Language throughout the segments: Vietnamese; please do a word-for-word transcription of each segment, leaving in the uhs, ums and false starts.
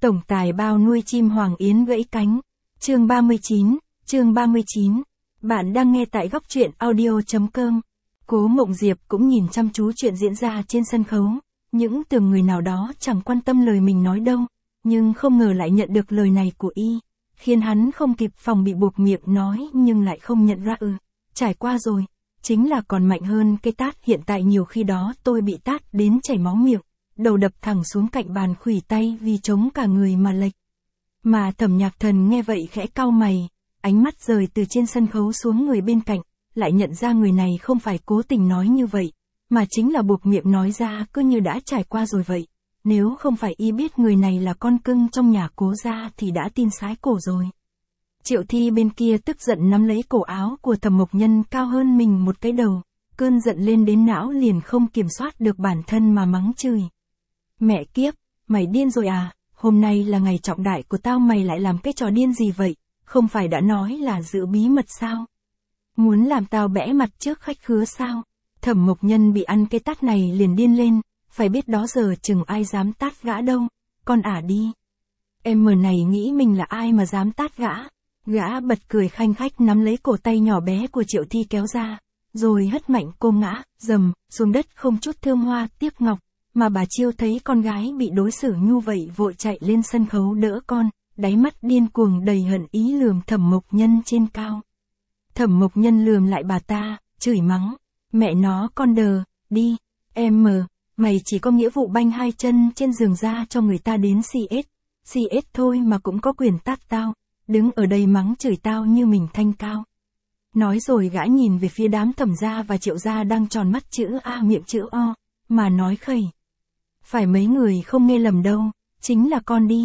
Tổng tài bao nuôi chim hoàng yến gãy cánh. Chương ba mươi chín, chương ba mươi chín. Bạn đang nghe tại góc truyện audio.com. Cố Mộng Diệp cũng nhìn chăm chú chuyện diễn ra trên sân khấu. Những tưởng người nào đó chẳng quan tâm lời mình nói đâu, nhưng không ngờ lại nhận được lời này của y, khiến hắn không kịp phòng bị buộc miệng nói nhưng lại không nhận ra ừ, trải qua rồi, chính là còn mạnh hơn cái tát hiện tại. Nhiều khi đó tôi bị tát đến chảy máu miệng, đầu đập thẳng xuống cạnh bàn, khuỷu tay vì chống cả người mà lệch. Mà Thẩm Nhạc Thần nghe vậy khẽ cau mày, ánh mắt rời từ trên sân khấu xuống người bên cạnh, lại nhận ra người này không phải cố tình nói như vậy, mà chính là buộc miệng nói ra cứ như đã trải qua rồi vậy. Nếu không phải y biết người này là con cưng trong nhà Cố gia thì đã tin sái cổ rồi. Triệu Thi bên kia tức giận nắm lấy cổ áo của Thẩm Mộc Nhân cao hơn mình một cái đầu, cơn giận lên đến não liền không kiểm soát được bản thân mà mắng chửi. Mẹ kiếp, mày điên rồi à, hôm nay là ngày trọng đại của tao, mày lại làm cái trò điên gì vậy, không phải đã nói là giữ bí mật sao? Muốn làm tao bẽ mặt trước khách khứa sao? Thẩm Mộc Nhân bị ăn cái tát này liền điên lên, phải biết đó giờ chừng ai dám tát gã đâu, con ả đi. Em mờ này nghĩ mình là ai mà dám tát gã? Gã bật cười khanh khách nắm lấy cổ tay nhỏ bé của Triệu Thi kéo ra, rồi hất mạnh cô ngã, dầm, xuống đất không chút thơm hoa tiếc ngọc, mà bà Chiêu thấy con gái bị đối xử như vậy vội chạy lên sân khấu đỡ con, đáy mắt điên cuồng đầy hận ý lườm Thẩm Mộc Nhân trên cao. Thẩm Mộc Nhân lườm lại bà ta, chửi mắng, mẹ nó con đờ, đi, em mờ, mày chỉ có nghĩa vụ banh hai chân trên giường ra cho người ta đến xê ét, xê ét thôi mà cũng có quyền tát tao, đứng ở đây mắng chửi tao như mình thanh cao. Nói rồi gã nhìn về phía đám Thẩm gia và Triệu gia đang tròn mắt chữ A miệng chữ O, mà nói khẩy. Phải mấy người không nghe lầm đâu, chính là con đi.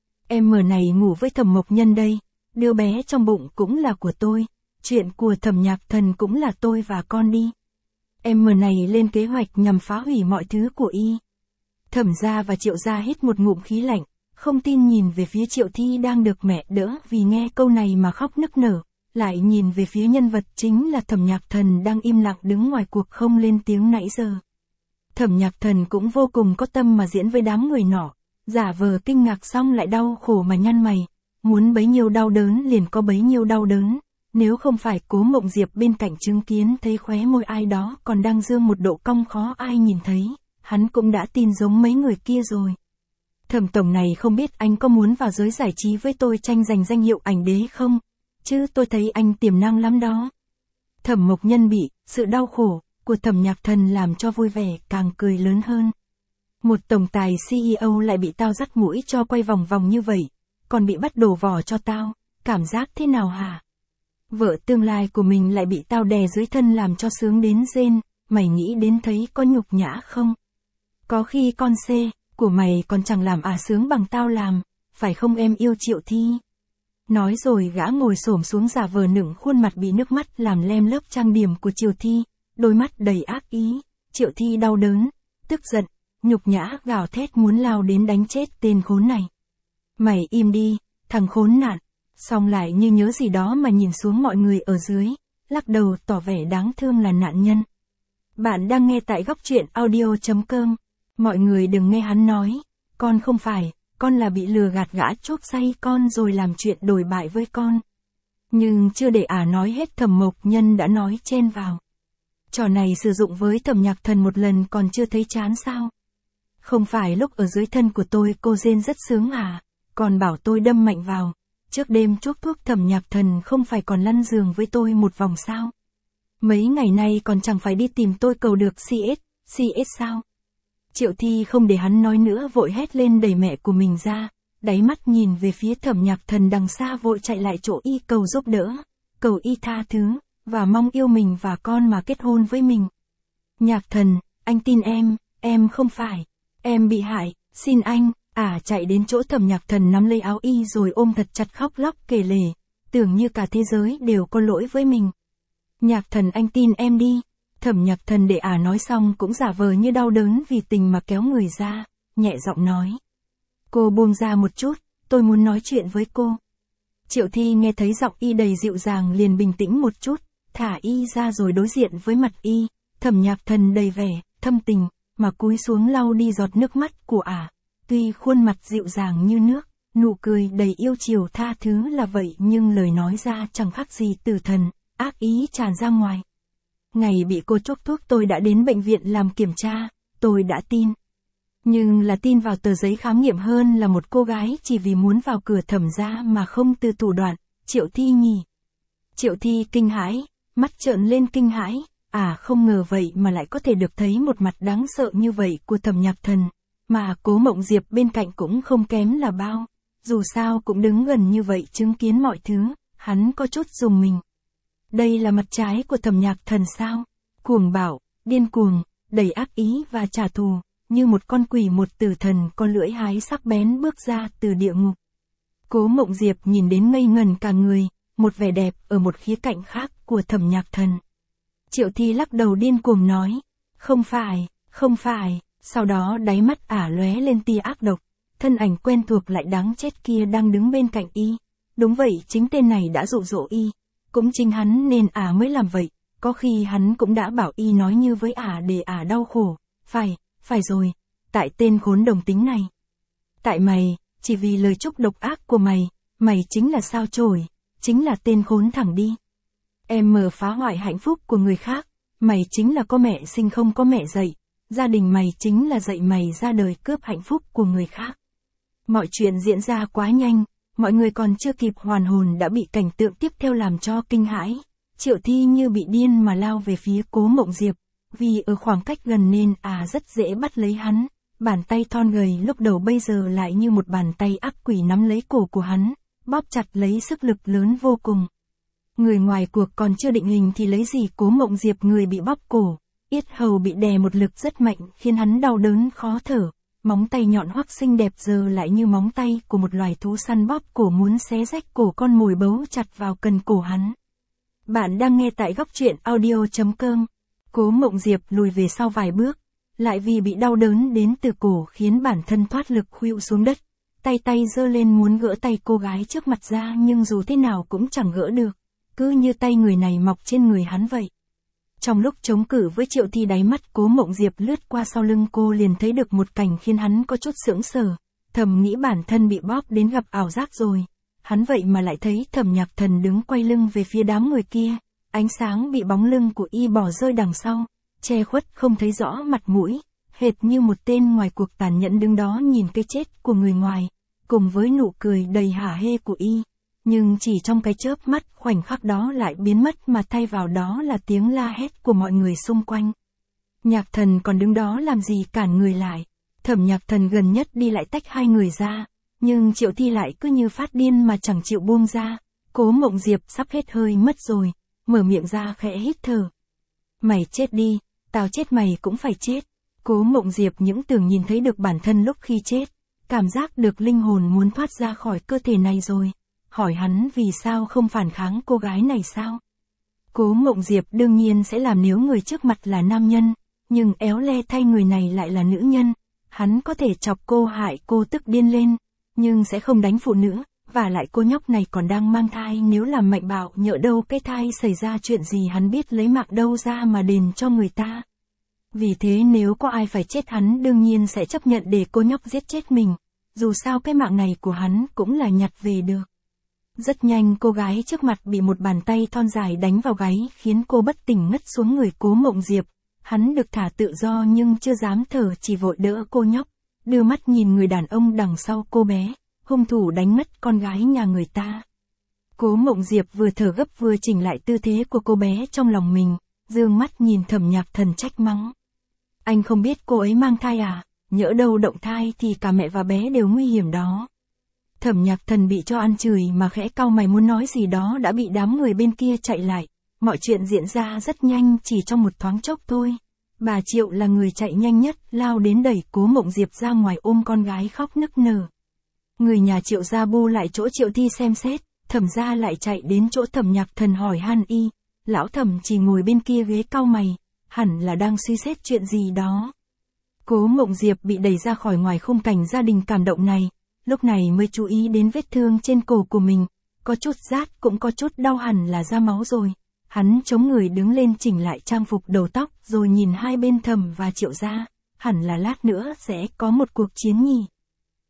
Em mờ này ngủ với Thẩm Mộc Nhân đây, đứa bé trong bụng cũng là của tôi, chuyện của Thẩm Nhạc Thần cũng là tôi và con đi. Em mờ này lên kế hoạch nhằm phá hủy mọi thứ của y. Thẩm gia và Triệu gia hít một ngụm khí lạnh, không tin nhìn về phía Triệu Thi đang được mẹ đỡ vì nghe câu này mà khóc nức nở, lại nhìn về phía nhân vật chính là Thẩm Nhạc Thần đang im lặng đứng ngoài cuộc không lên tiếng nãy giờ. Thẩm Nhạc Thần cũng vô cùng có tâm mà diễn với đám người nọ, giả vờ kinh ngạc xong lại đau khổ mà nhăn mày, muốn bấy nhiêu đau đớn liền có bấy nhiêu đau đớn, nếu không phải Cố Mộng Diệp bên cạnh chứng kiến thấy khóe môi ai đó còn đang dương một độ cong khó ai nhìn thấy, hắn cũng đã tin giống mấy người kia rồi. Thẩm tổng này không biết anh có muốn vào giới giải trí với tôi tranh giành danh hiệu ảnh đế không? Chứ tôi thấy anh tiềm năng lắm đó. Thẩm Mộc Nhân bị sự đau khổ của Thẩm Nhạc Thần làm cho vui vẻ càng cười lớn hơn. Một tổng tài xê e ô lại bị tao dắt mũi cho quay vòng vòng như vậy, còn bị bắt đổ vỏ cho tao, cảm giác thế nào hả? Vợ tương lai của mình lại bị tao đè dưới thân làm cho sướng đến rên, mày nghĩ đến thấy có nhục nhã không? Có khi con C của mày còn chẳng làm à sướng bằng tao làm, phải không em yêu Triệu Thi? Nói rồi gã ngồi xổm xuống giả vờ nựng khuôn mặt bị nước mắt làm lem lớp trang điểm của Triệu Thi, đôi mắt đầy ác ý. Triệu Thi đau đớn, tức giận, nhục nhã gào thét muốn lao đến đánh chết tên khốn này. Mày im đi, thằng khốn nạn. Xong lại như nhớ gì đó mà nhìn xuống mọi người ở dưới, lắc đầu tỏ vẻ đáng thương là nạn nhân. Bạn đang nghe tại góc truyện audio.com. Mọi người đừng nghe hắn nói, con không phải, con là bị lừa gạt, gã chuốc say con rồi làm chuyện đổi bại với con. Nhưng chưa để ả nói hết Thẩm Mộc Nhân đã nói chen vào. Trò này sử dụng với Thẩm Nhạc Thần một lần còn chưa thấy chán sao? Không phải lúc ở dưới thân của tôi cô rên rất sướng à, còn bảo tôi đâm mạnh vào. Trước đêm chuốc thuốc Thẩm Nhạc Thần không phải còn lăn giường với tôi một vòng sao? Mấy ngày nay còn chẳng phải đi tìm tôi cầu được xê ét, xê ét sao? Triệu Thi không để hắn nói nữa vội hét lên đẩy mẹ của mình ra, đáy mắt nhìn về phía Thẩm Nhạc Thần đằng xa vội chạy lại chỗ y cầu giúp đỡ, cầu y tha thứ, và mong yêu mình và con mà kết hôn với mình. Nhạc Thần, anh tin em, em không phải, em bị hại, xin anh. À chạy đến chỗ Thẩm Nhạc Thần nắm lấy áo y rồi ôm thật chặt khóc lóc kể lể, tưởng như cả thế giới đều có lỗi với mình. Nhạc Thần anh tin em đi. Thẩm Nhạc Thần để ả nói xong cũng giả vờ như đau đớn vì tình mà kéo người ra, nhẹ giọng nói. Cô buông ra một chút, tôi muốn nói chuyện với cô. Triệu Thi nghe thấy giọng y đầy dịu dàng liền bình tĩnh một chút, thả y ra rồi đối diện với mặt y. Thẩm Nhạc Thần đầy vẻ thâm tình, mà cúi xuống lau đi giọt nước mắt của ả. Tuy khuôn mặt dịu dàng như nước, nụ cười đầy yêu chiều tha thứ là vậy nhưng lời nói ra chẳng khác gì tử thần, ác ý tràn ra ngoài. Ngày bị cô chốc thuốc tôi đã đến bệnh viện làm kiểm tra, tôi đã tin. Nhưng là tin vào tờ giấy khám nghiệm hơn là một cô gái chỉ vì muốn vào cửa Thẩm gia mà không từ thủ đoạn, Triệu Thi nhỉ. Triệu Thi kinh hãi, mắt trợn lên kinh hãi, à không ngờ vậy mà lại có thể được thấy một mặt đáng sợ như vậy của Thẩm Nhạc Thần, mà Cố Mộng Diệp bên cạnh cũng không kém là bao, dù sao cũng đứng gần như vậy chứng kiến mọi thứ, hắn có chút rùng mình. Đây là mặt trái của Thẩm Nhạc Thần sao? Cuồng bạo, điên cuồng, đầy ác ý và trả thù, như một con quỷ một tử thần có lưỡi hái sắc bén bước ra từ địa ngục. Cố Mộng Diệp nhìn đến ngây ngần cả người, một vẻ đẹp ở một khía cạnh khác của Thẩm Nhạc Thần. Triệu Thi lắc đầu điên cuồng nói, không phải, không phải, sau đó đáy mắt ả lóe lên tia ác độc, thân ảnh quen thuộc lại đáng chết kia đang đứng bên cạnh y. Đúng vậy, chính tên này đã dụ dỗ y, cũng chính hắn nên ả mới làm vậy, có khi hắn cũng đã bảo y nói như với ả để ả đau khổ, phải, phải rồi, tại tên khốn đồng tính này. Tại mày, chỉ vì lời chúc độc ác của mày, mày chính là sao chổi, chính là tên khốn thẳng đi. Em mờ phá hoại hạnh phúc của người khác, mày chính là có mẹ sinh không có mẹ dạy, gia đình mày chính là dạy mày ra đời cướp hạnh phúc của người khác. Mọi chuyện diễn ra quá nhanh, mọi người còn chưa kịp hoàn hồn đã bị cảnh tượng tiếp theo làm cho kinh hãi. Triệu Thi như bị điên mà lao về phía Cố Mộng Diệp, vì ở khoảng cách gần nên à rất dễ bắt lấy hắn, bàn tay thon gầy lúc đầu bây giờ lại như một bàn tay ác quỷ nắm lấy cổ của hắn, bóp chặt lấy sức lực lớn vô cùng. Người ngoài cuộc còn chưa định hình thì lấy gì Cố Mộng Diệp người bị bóp cổ, yết hầu bị đè một lực rất mạnh khiến hắn đau đớn khó thở, móng tay nhọn hoắt xinh đẹp giờ lại như móng tay của một loài thú săn bóp cổ muốn xé rách cổ con mồi bấu chặt vào cần cổ hắn. Bạn đang nghe tại góc truyện audio chấm com. Cố Mộng Diệp lùi về sau vài bước, lại vì bị đau đớn đến từ cổ khiến bản thân thoát lực khuỵu xuống đất, tay tay giơ lên muốn gỡ tay cô gái trước mặt ra nhưng dù thế nào cũng chẳng gỡ được, cứ như tay người này mọc trên người hắn vậy. Trong lúc chống cự với Triệu Thi, đáy mắt Cố Mộng Diệp lướt qua sau lưng cô liền thấy được một cảnh khiến hắn có chút sững sờ, thầm nghĩ bản thân bị bóp đến gặp ảo giác rồi. Hắn vậy mà lại thấy Thẩm Nhạc Thần đứng quay lưng về phía đám người kia, ánh sáng bị bóng lưng của y bỏ rơi đằng sau, che khuất không thấy rõ mặt mũi, hệt như một tên ngoài cuộc tàn nhẫn đứng đó nhìn cái chết của người ngoài, cùng với nụ cười đầy hả hê của y. Nhưng chỉ trong cái chớp mắt khoảnh khắc đó lại biến mất mà thay vào đó là tiếng la hét của mọi người xung quanh. Nhạc Thần còn đứng đó làm gì cản người lại, Thẩm Nhạc Thần gần nhất đi lại tách hai người ra, nhưng Triệu Thi lại cứ như phát điên mà chẳng chịu buông ra. Cố Mộng Diệp sắp hết hơi mất rồi, mở miệng ra khẽ hít thở. Mày chết đi, tao chết mày cũng phải chết. Cố Mộng Diệp những tưởng nhìn thấy được bản thân lúc khi chết, cảm giác được linh hồn muốn thoát ra khỏi cơ thể này rồi. Hỏi hắn vì sao không phản kháng cô gái này sao? Cố Mộng Diệp đương nhiên sẽ làm nếu người trước mặt là nam nhân, nhưng éo le thay người này lại là nữ nhân. Hắn có thể chọc cô hại cô tức điên lên, nhưng sẽ không đánh phụ nữ, và lại cô nhóc này còn đang mang thai, nếu làm mạnh bạo nhỡ đâu cái thai xảy ra chuyện gì hắn biết lấy mạng đâu ra mà đền cho người ta. Vì thế nếu có ai phải chết hắn đương nhiên sẽ chấp nhận để cô nhóc giết chết mình, dù sao cái mạng này của hắn cũng là nhặt về được. Rất nhanh cô gái trước mặt bị một bàn tay thon dài đánh vào gáy khiến cô bất tỉnh ngất xuống người Cố Mộng Diệp. Hắn được thả tự do nhưng chưa dám thở, chỉ vội đỡ cô nhóc, đưa mắt nhìn người đàn ông đằng sau cô bé, hung thủ đánh mất con gái nhà người ta. Cố Mộng Diệp vừa thở gấp vừa chỉnh lại tư thế của cô bé trong lòng mình, dương mắt nhìn Thẩm Nhạc Thần trách mắng. Anh không biết cô ấy mang thai à, nhỡ đâu động thai thì cả mẹ và bé đều nguy hiểm đó. Thẩm Nhạc Thần bị cho ăn chửi mà khẽ cau mày muốn nói gì đó đã bị đám người bên kia chạy lại. Mọi chuyện diễn ra rất nhanh, chỉ trong một thoáng chốc thôi. Bà Triệu là người chạy nhanh nhất, lao đến đẩy Cố Mộng Diệp ra ngoài ôm con gái khóc nức nở. Người nhà Triệu gia bu lại chỗ Triệu Thi xem xét, Thẩm gia lại chạy đến chỗ Thẩm Nhạc Thần hỏi han y. Lão Thẩm chỉ ngồi bên kia ghế cau mày, hẳn là đang suy xét chuyện gì đó. Cố Mộng Diệp bị đẩy ra khỏi ngoài khung cảnh gia đình cảm động này, lúc này mới chú ý đến vết thương trên cổ của mình, có chút rát cũng có chút đau, hẳn là ra máu rồi. Hắn chống người đứng lên chỉnh lại trang phục đầu tóc rồi nhìn hai bên Thẩm và Triệu gia, hẳn là lát nữa sẽ có một cuộc chiến nhỉ.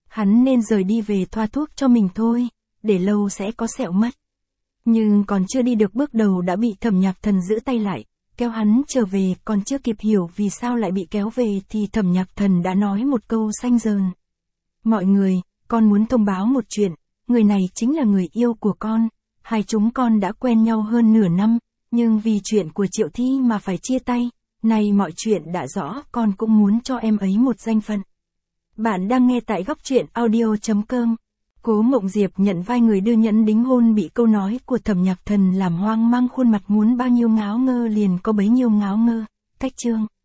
hắn nên rời đi về thoa thuốc cho mình thôi, để lâu sẽ có sẹo mất. Nhưng còn chưa đi được bước đầu đã bị Thẩm Nhạc Thần giữ tay lại, kéo hắn trở về, còn chưa kịp hiểu vì sao lại bị kéo về thì Thẩm Nhạc Thần đã nói một câu xanh dờn. Mọi người, con muốn thông báo một chuyện, người này chính là người yêu của con, hai chúng con đã quen nhau hơn nửa năm, nhưng vì chuyện của Triệu Thi mà phải chia tay, nay mọi chuyện đã rõ, con cũng muốn cho em ấy một danh phận. Bạn đang nghe tại góc truyện audio chấm com. Cố Mộng Diệp nhận vai người đưa nhẫn đính hôn bị câu nói của Thẩm Nhạc Thần làm hoang mang, khuôn mặt muốn bao nhiêu ngáo ngơ liền có bấy nhiêu ngáo ngơ. Cách chương